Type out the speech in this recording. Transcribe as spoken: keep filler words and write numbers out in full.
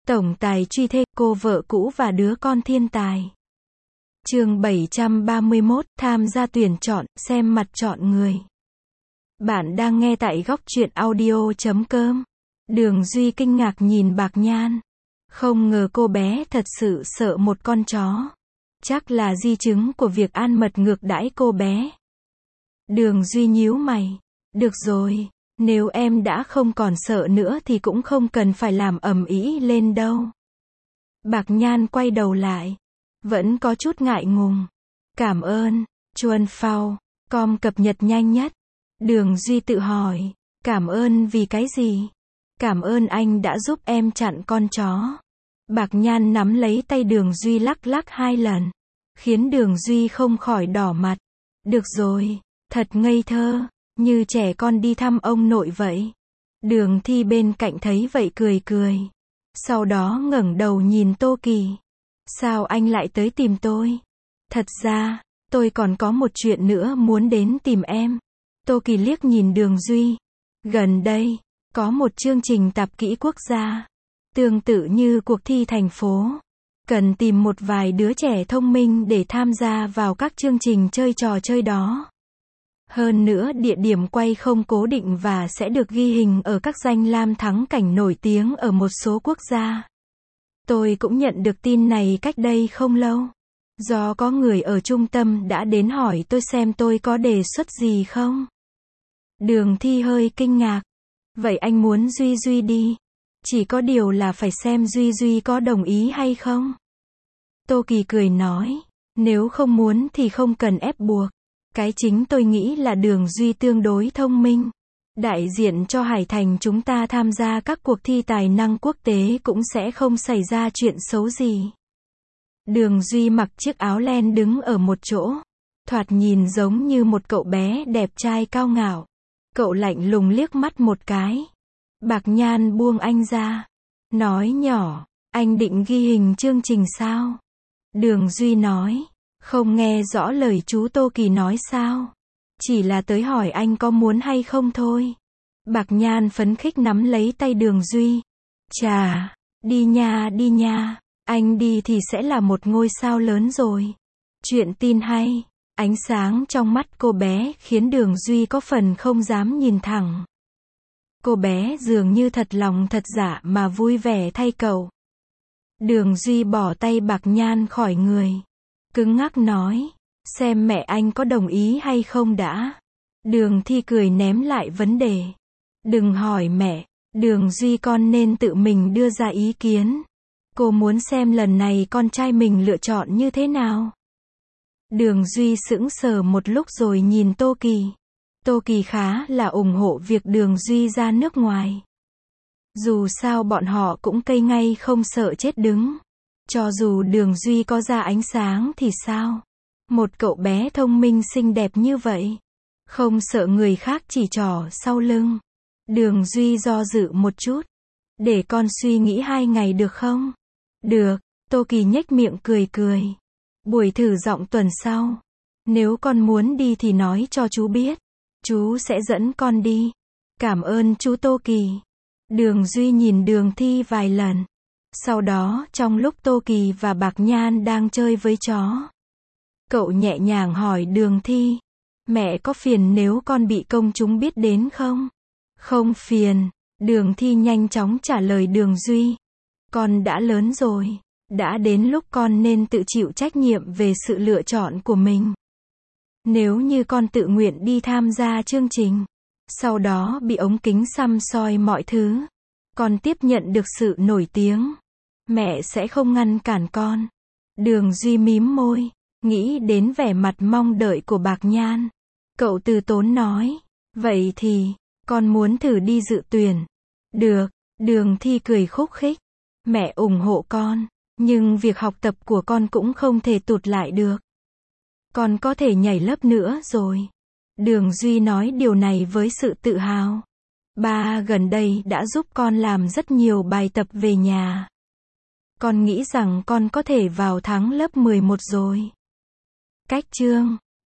Tổng tài truy thê, cô vợ cũ và đứa con thiên tài. Chương bảy trăm ba mươi mốt, tham gia tuyển chọn, xem mặt chọn người. Bạn đang nghe tại góc truyện audio chấm com. Đường Duy kinh ngạc nhìn Bạc Nhan. Không ngờ cô bé thật sự sợ một con chó. Chắc là di chứng của việc ăn mật ngược đãi cô bé. Đường Duy nhíu mày. Được rồi, nếu em đã không còn sợ nữa thì cũng không cần phải làm ầm ĩ lên đâu. Bạc Nhan quay đầu lại. Vẫn có chút ngại ngùng. Cảm ơn, Chuan Phao, com cập nhật nhanh nhất. Đường Duy tự hỏi, cảm ơn vì cái gì? Cảm ơn anh đã giúp em chặn con chó. Bạc Nhan nắm lấy tay Đường Duy lắc lắc hai lần, khiến Đường Duy không khỏi đỏ mặt. Được rồi, thật ngây thơ, như trẻ con đi thăm ông nội vậy. Đường Thi bên cạnh thấy vậy cười cười. Sau đó ngẩng đầu nhìn Tô Kỳ. Sao anh lại tới tìm tôi? Thật ra, tôi còn có một chuyện nữa muốn đến tìm em. Tô Kỳ liếc nhìn Đường Duy. Gần đây, có một chương trình tạp kỹ quốc gia. Tương tự như cuộc thi thành phố. Cần tìm một vài đứa trẻ thông minh để tham gia vào các chương trình chơi trò chơi đó. Hơn nữa địa điểm quay không cố định và sẽ được ghi hình ở các danh lam thắng cảnh nổi tiếng ở một số quốc gia. Tôi cũng nhận được tin này cách đây không lâu. Do có người ở trung tâm đã đến hỏi tôi xem tôi có đề xuất gì không. Đường Thi hơi kinh ngạc. Vậy anh muốn Duy Duy đi. Chỉ có điều là phải xem Duy Duy có đồng ý hay không. Tô Kỳ cười nói. Nếu không muốn thì không cần ép buộc. Cái chính tôi nghĩ là Đường Duy tương đối thông minh. Đại diện cho Hải Thành chúng ta tham gia các cuộc thi tài năng quốc tế cũng sẽ không xảy ra chuyện xấu gì. Đường Duy mặc chiếc áo len đứng ở một chỗ. Thoạt nhìn giống như một cậu bé đẹp trai cao ngạo. Cậu lạnh lùng liếc mắt một cái. Bạc Nhan buông anh ra. Nói nhỏ, anh định ghi hình chương trình sao? Đường Duy nói. Không nghe rõ lời chú Tô Kỳ nói sao? Chỉ là tới hỏi anh có muốn hay không thôi. Bạc Nhan phấn khích nắm lấy tay Đường Duy. Chà, đi nha đi nha, anh đi thì sẽ là một ngôi sao lớn rồi. Chuyện tin hay. Ánh sáng trong mắt cô bé khiến Đường Duy có phần không dám nhìn thẳng. Cô bé dường như thật lòng thật dạ mà vui vẻ thay cậu. Đường Duy bỏ tay Bạc Nhan khỏi người. Cứng ngắc nói. Xem mẹ anh có đồng ý hay không đã. Đường Thi cười ném lại vấn đề. Đừng hỏi mẹ. Đường Duy con nên tự mình đưa ra ý kiến. Cô muốn xem lần này con trai mình lựa chọn như thế nào. Đường Duy sững sờ một lúc rồi nhìn Tô Kỳ. Tô Kỳ khá là ủng hộ việc Đường Duy ra nước ngoài. Dù sao bọn họ cũng cây ngay không sợ chết đứng. Cho dù Đường Duy có ra ánh sáng thì sao? Một cậu bé thông minh xinh đẹp như vậy. Không sợ người khác chỉ trỏ sau lưng. Đường Duy do dự một chút. Để con suy nghĩ hai ngày được không? Được, Tô Kỳ nhếch miệng cười cười. Buổi thử giọng tuần sau. Nếu con muốn đi thì nói cho chú biết. Chú sẽ dẫn con đi. Cảm ơn chú Tô Kỳ. Đường Duy nhìn Đường Thi vài lần. Sau đó, trong lúc Tô Kỳ và Bạc Nhan đang chơi với chó, cậu nhẹ nhàng hỏi Đường Thi. Mẹ có phiền nếu con bị công chúng biết đến không? Không phiền. Đường Thi nhanh chóng trả lời Đường Duy. Con đã lớn rồi. Đã đến lúc con nên tự chịu trách nhiệm về sự lựa chọn của mình. Nếu như con tự nguyện đi tham gia chương trình, sau đó bị ống kính săm soi mọi thứ, con tiếp nhận được sự nổi tiếng, mẹ sẽ không ngăn cản con. Đường Duy mím môi, nghĩ đến vẻ mặt mong đợi của Bạc Nhan. Cậu từ tốn nói, vậy thì, con muốn thử đi dự tuyển. Được, Đường Thi cười khúc khích. Mẹ ủng hộ con, nhưng việc học tập của con cũng không thể tụt lại được. Con có thể nhảy lớp nữa rồi. Đường Duy nói điều này với sự tự hào. Ba gần đây đã giúp con làm rất nhiều bài tập về nhà. Con nghĩ rằng con có thể vào tháng lớp mười một rồi. Cách chương